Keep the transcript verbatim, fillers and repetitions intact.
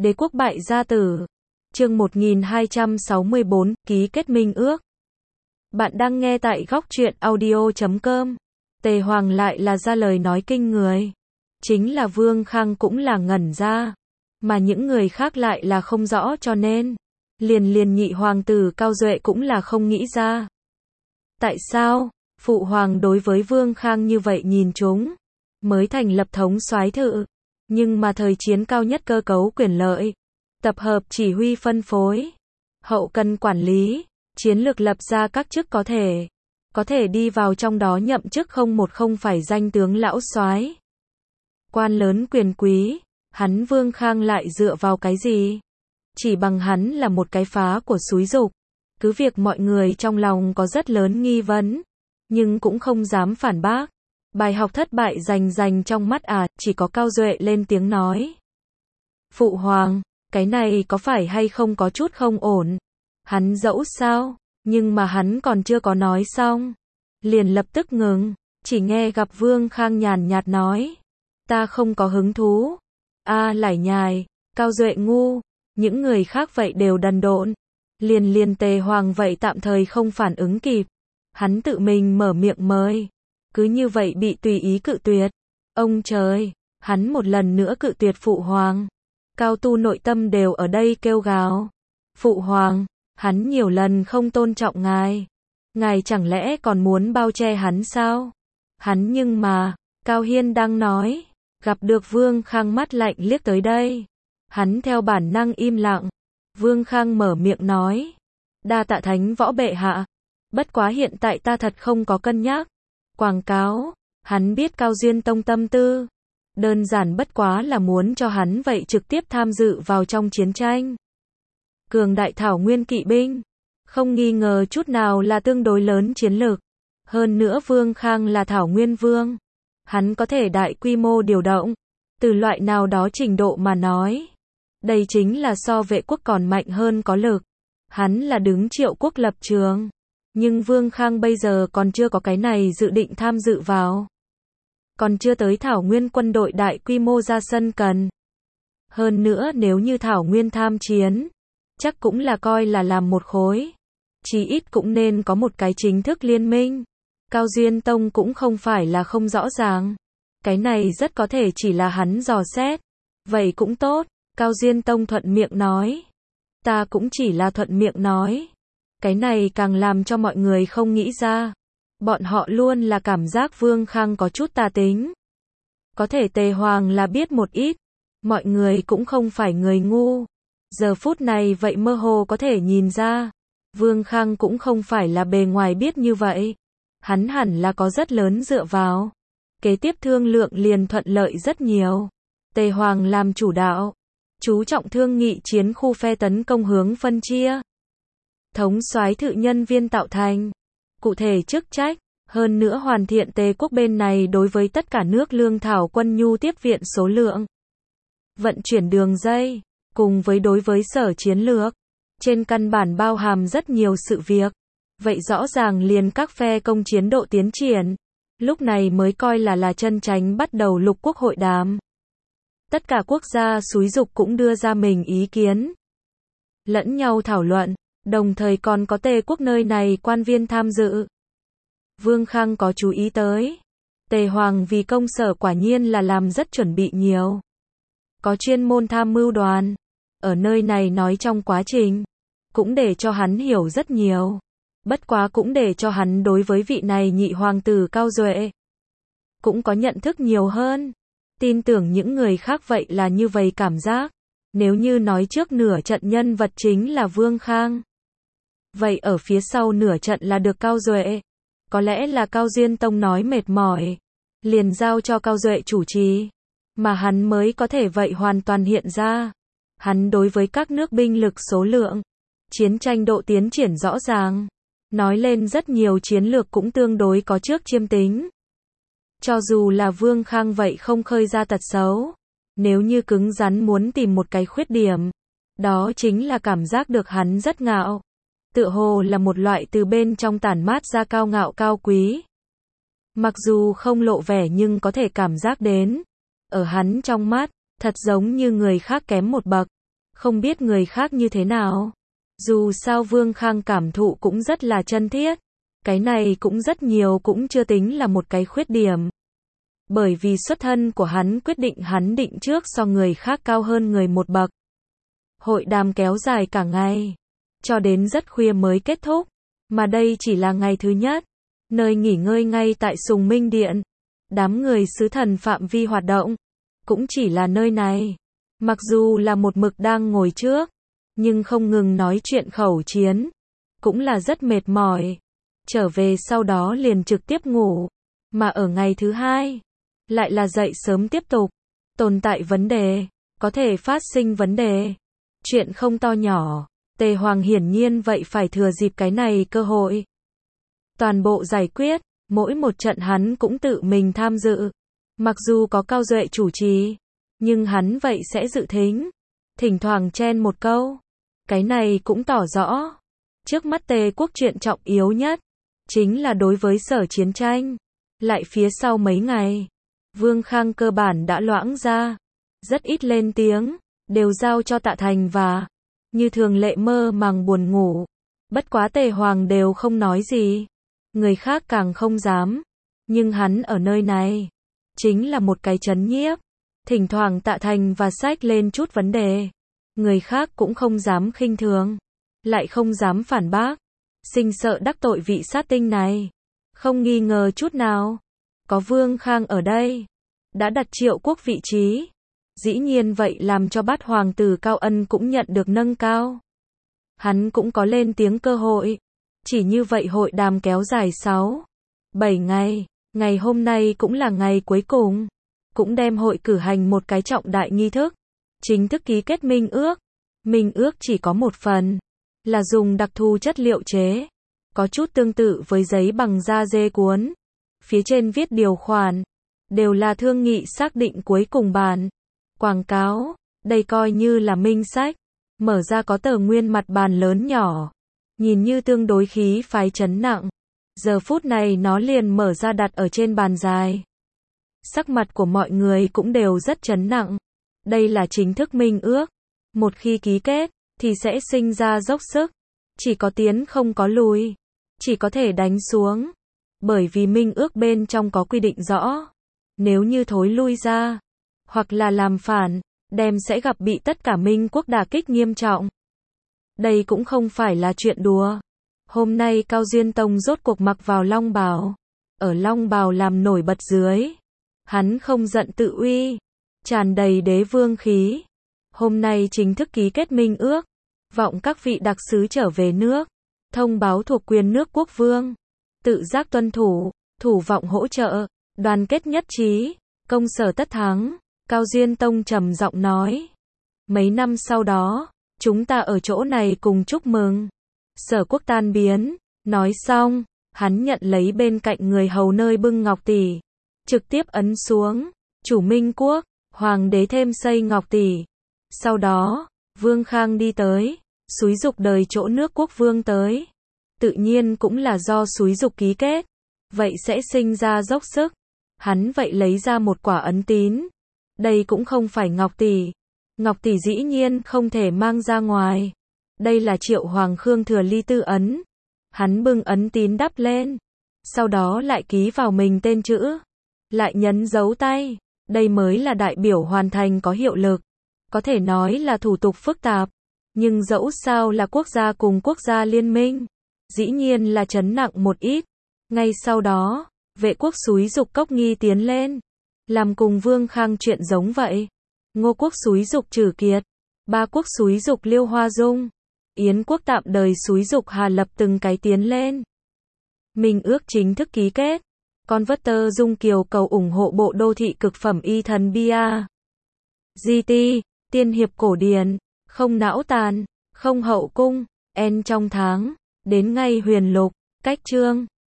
Đế quốc bại gia tử. Chương một nghìn hai trăm sáu mươi bốn, ký kết minh ước. Bạn đang nghe tại góc truyện audio chấm com. Tề Hoàng lại là ra lời nói kinh người. Chính là Vương Khang cũng là ngẩn ra. Mà những người khác lại là không rõ cho nên. Liền liền nhị hoàng tử Cao Duệ cũng là không nghĩ ra. Tại sao? Phụ hoàng đối với Vương Khang như vậy nhìn chúng. Mới thành lập thống soái thự. Nhưng mà thời chiến cao nhất cơ cấu quyền lợi. Tập hợp chỉ huy phân phối. Hậu cần quản lý. Chiến lược lập ra các chức có thể. Có thể đi vào trong đó nhậm chức không một không phải danh tướng lão soái. Quan lớn quyền quý. Hắn Vương Khang lại dựa vào cái gì? Chỉ bằng hắn là một cái phá của xúi dục. Cứ việc mọi người trong lòng có rất lớn nghi vấn. Nhưng cũng không dám phản bác. Bài học thất bại rành rành trong mắt à, chỉ có Cao Duệ lên tiếng nói. Phụ hoàng, cái này có phải hay không có chút không ổn? Hắn dẫu sao, nhưng mà hắn còn chưa có nói xong. Liền lập tức ngừng, chỉ nghe gặp Vương Khang nhàn nhạt nói. Ta không có hứng thú. A à, lải nhài, Cao Duệ ngu, những người khác vậy đều đần độn. Liền liền Tề Hoàng vậy tạm thời không phản ứng kịp. Hắn tự mình mở miệng mời. Cứ như vậy bị tùy ý cự tuyệt. Ông trời, hắn một lần nữa cự tuyệt phụ hoàng. Cao tu nội tâm đều ở đây kêu gào. Phụ hoàng, hắn nhiều lần không tôn trọng ngài. Ngài chẳng lẽ còn muốn bao che hắn sao? Hắn nhưng mà, Cao Hiên đang nói. Gặp được Vương Khang mắt lạnh liếc tới đây. Hắn theo bản năng im lặng. Vương Khang mở miệng nói. Đa tạ thánh võ bệ hạ. Bất quá hiện tại ta thật không có cân nhắc. Quảng cáo, hắn biết Cao Duyên Tông tâm tư. Đơn giản bất quá là muốn cho hắn vậy trực tiếp tham dự vào trong chiến tranh. Cường đại thảo nguyên kỵ binh. Không nghi ngờ chút nào là tương đối lớn chiến lược. Hơn nữa Vương Khang là thảo nguyên vương. Hắn có thể đại quy mô điều động. Từ loại nào đó trình độ mà nói. Đây chính là so vệ quốc còn mạnh hơn có lực. Hắn là đứng Triệu quốc lập trường. Nhưng Vương Khang bây giờ còn chưa có cái này dự định tham dự vào. Còn chưa tới thảo nguyên quân đội đại quy mô ra sân cần. Hơn nữa nếu như thảo nguyên tham chiến, chắc cũng là coi là làm một khối. Chí ít cũng nên có một cái chính thức liên minh. Cao Duyên Tông cũng không phải là không rõ ràng. Cái này rất có thể chỉ là hắn dò xét. Vậy cũng tốt, Cao Duyên Tông thuận miệng nói. Ta cũng chỉ là thuận miệng nói. Cái này càng làm cho mọi người không nghĩ ra. Bọn họ luôn là cảm giác Vương Khang có chút tà tính. Có thể Tề Hoàng là biết một ít. Mọi người cũng không phải người ngu. Giờ phút này vậy mơ hồ có thể nhìn ra. Vương Khang cũng không phải là bề ngoài biết như vậy. Hắn hẳn là có rất lớn dựa vào. Kế tiếp thương lượng liền thuận lợi rất nhiều. Tề Hoàng làm chủ đạo. Chú trọng thương nghị chiến khu phe tấn công hướng phân chia. Thống soái thự nhân viên tạo thành. Cụ thể chức trách. Hơn nữa hoàn thiện Tề quốc bên này đối với tất cả nước lương thảo quân nhu tiếp viện số lượng. Vận chuyển đường dây. Cùng với đối với sở chiến lược. Trên căn bản bao hàm rất nhiều sự việc. Vậy rõ ràng liền các phe công chiến độ tiến triển. Lúc này mới coi là là chân chánh bắt đầu lục quốc hội đàm. Tất cả quốc gia xúi dục cũng đưa ra mình ý kiến. Lẫn nhau thảo luận. Đồng thời còn có Tề quốc nơi này quan viên tham dự. Vương Khang có chú ý tới. Tề Hoàng vì công sở quả nhiên là làm rất chuẩn bị nhiều. Có chuyên môn tham mưu đoàn. Ở nơi này nói trong quá trình. Cũng để cho hắn hiểu rất nhiều. Bất quá cũng để cho hắn đối với vị này nhị hoàng tử Cao Duệ. Cũng có nhận thức nhiều hơn. Tin tưởng những người khác vậy là như vậy cảm giác. Nếu như nói trước nửa trận nhân vật chính là Vương Khang. Vậy ở phía sau nửa trận là được Cao Duệ. Có lẽ là Cao Duyên Tông nói mệt mỏi. Liền giao cho Cao Duệ chủ trì. Mà hắn mới có thể vậy hoàn toàn hiện ra. Hắn đối với các nước binh lực số lượng. Chiến tranh độ tiến triển rõ ràng. Nói lên rất nhiều chiến lược cũng tương đối có trước chiêm tính. Cho dù là Vương Khang vậy không khơi ra tật xấu. Nếu như cứng rắn muốn tìm một cái khuyết điểm. Đó chính là cảm giác được hắn rất ngạo. Tựa hồ là một loại từ bên trong tản mát ra cao ngạo cao quý. Mặc dù không lộ vẻ nhưng có thể cảm giác đến. Ở hắn trong mắt, thật giống như người khác kém một bậc. Không biết người khác như thế nào. Dù sao Vương Khang cảm thụ cũng rất là chân thiết. Cái này cũng rất nhiều cũng chưa tính là một cái khuyết điểm. Bởi vì xuất thân của hắn quyết định hắn định trước so người khác cao hơn người một bậc. Hội đàm kéo dài cả ngày. Cho đến rất khuya mới kết thúc. Mà đây chỉ là ngày thứ nhất. Nơi nghỉ ngơi ngay tại Sùng Minh Điện. Đám người sứ thần phạm vi hoạt động. Cũng chỉ là nơi này. Mặc dù là một mực đang ngồi trước. Nhưng không ngừng nói chuyện khẩu chiến. Cũng là rất mệt mỏi. Trở về sau đó liền trực tiếp ngủ. Mà ở ngày thứ hai. Lại là dậy sớm tiếp tục. Tồn tại vấn đề. Có thể phát sinh vấn đề. Chuyện không to nhỏ. Tề Hoàng hiển nhiên vậy phải thừa dịp cái này cơ hội. Toàn bộ giải quyết. Mỗi một trận hắn cũng tự mình tham dự. Mặc dù có Cao Duệ chủ trì. Nhưng hắn vậy sẽ dự thính. Thỉnh thoảng chen một câu. Cái này cũng tỏ rõ. Trước mắt Tề quốc chuyện trọng yếu nhất. Chính là đối với sở chiến tranh. Lại phía sau mấy ngày. Vương Khang cơ bản đã loãng ra. Rất ít lên tiếng. Đều giao cho Tạ Thành và. Như thường lệ mơ màng buồn ngủ. Bất quá Tề Hoàng đều không nói gì. Người khác càng không dám. Nhưng hắn ở nơi này. Chính là một cái trấn nhiếp. Thỉnh thoảng Tạ Thành và sách lên chút vấn đề. Người khác cũng không dám khinh thường. Lại không dám phản bác. Sinh sợ đắc tội vị sát tinh này. Không nghi ngờ chút nào. Có Vương Khang ở đây. Đã đặt Triệu Quốc vị trí. Dĩ nhiên vậy làm cho bát hoàng tử Cao Ân cũng nhận được nâng cao. Hắn cũng có lên tiếng cơ hội. Chỉ như vậy hội đàm kéo dài sáu, bảy ngày. Ngày hôm nay cũng là ngày cuối cùng. Cũng đem hội cử hành một cái trọng đại nghi thức. Chính thức ký kết minh ước. Minh ước chỉ có một phần. Là dùng đặc thù chất liệu chế. Có chút tương tự với giấy bằng da dê cuốn. Phía trên viết điều khoản. Đều là thương nghị xác định cuối cùng bản. Quảng cáo. Đây coi như là minh sách. Mở ra có tờ nguyên mặt bàn lớn nhỏ. Nhìn như tương đối khí phái chấn nặng. Giờ phút này nó liền mở ra đặt ở trên bàn dài. Sắc mặt của mọi người cũng đều rất chấn nặng. Đây là chính thức minh ước. Một khi ký kết, thì sẽ sinh ra dốc sức. Chỉ có tiến không có lùi. Chỉ có thể đánh xuống. Bởi vì minh ước bên trong có quy định rõ. Nếu như thối lui ra, hoặc là làm phản, đem sẽ gặp bị tất cả Minh quốc đả kích nghiêm trọng. Đây cũng không phải là chuyện đùa. Hôm nay Cao Duyên Tông rốt cuộc mặc vào long bào. Ở long bào làm nổi bật dưới. Hắn không giận tự uy. Tràn đầy đế vương khí. Hôm nay chính thức ký kết minh ước. Vọng các vị đặc sứ trở về nước. Thông báo thuộc quyền nước quốc vương. Tự giác tuân thủ. Thủ vọng hỗ trợ. Đoàn kết nhất trí. Công sở tất thắng. Cao Duyên Tông trầm giọng nói. Mấy năm sau đó, chúng ta ở chỗ này cùng chúc mừng. Sở quốc tan biến. Nói xong, hắn nhận lấy bên cạnh người hầu nơi bưng ngọc tỷ. Trực tiếp ấn xuống. Chủ Minh quốc, hoàng đế thêm xây ngọc tỷ. Sau đó, Vương Khang đi tới. Xúi dục đời chỗ nước quốc vương tới. Tự nhiên cũng là do xúi dục ký kết. Vậy sẽ sinh ra dốc sức. Hắn vậy lấy ra một quả ấn tín. Đây cũng không phải ngọc tỷ. Ngọc tỷ dĩ nhiên không thể mang ra ngoài. Đây là Triệu Hoàng Khương Thừa Ly tư ấn. Hắn bưng ấn tín đắp lên. Sau đó lại ký vào mình tên chữ. Lại nhấn dấu tay. Đây mới là đại biểu hoàn thành có hiệu lực. Có thể nói là thủ tục phức tạp. Nhưng dẫu sao là quốc gia cùng quốc gia liên minh. Dĩ nhiên là chấn nặng một ít. Ngay sau đó, vệ quốc xúi dục Cốc Nghi tiến lên. Làm cùng Vương Khang chuyện giống vậy. Ngô quốc xúi dục Trử Kiệt. Ba quốc xúi dục Liêu Hoa Dung. Yến quốc tạm đời xúi dục Hà Lập từng cái tiến lên. Minh ước chính thức ký kết. Converter Dung Kiều cầu ủng hộ bộ đô thị cực phẩm y thần bia. giê tê, tiên hiệp cổ điển, không não tàn, không hậu cung, en trong tháng, đến ngay huyền lục, cách chương.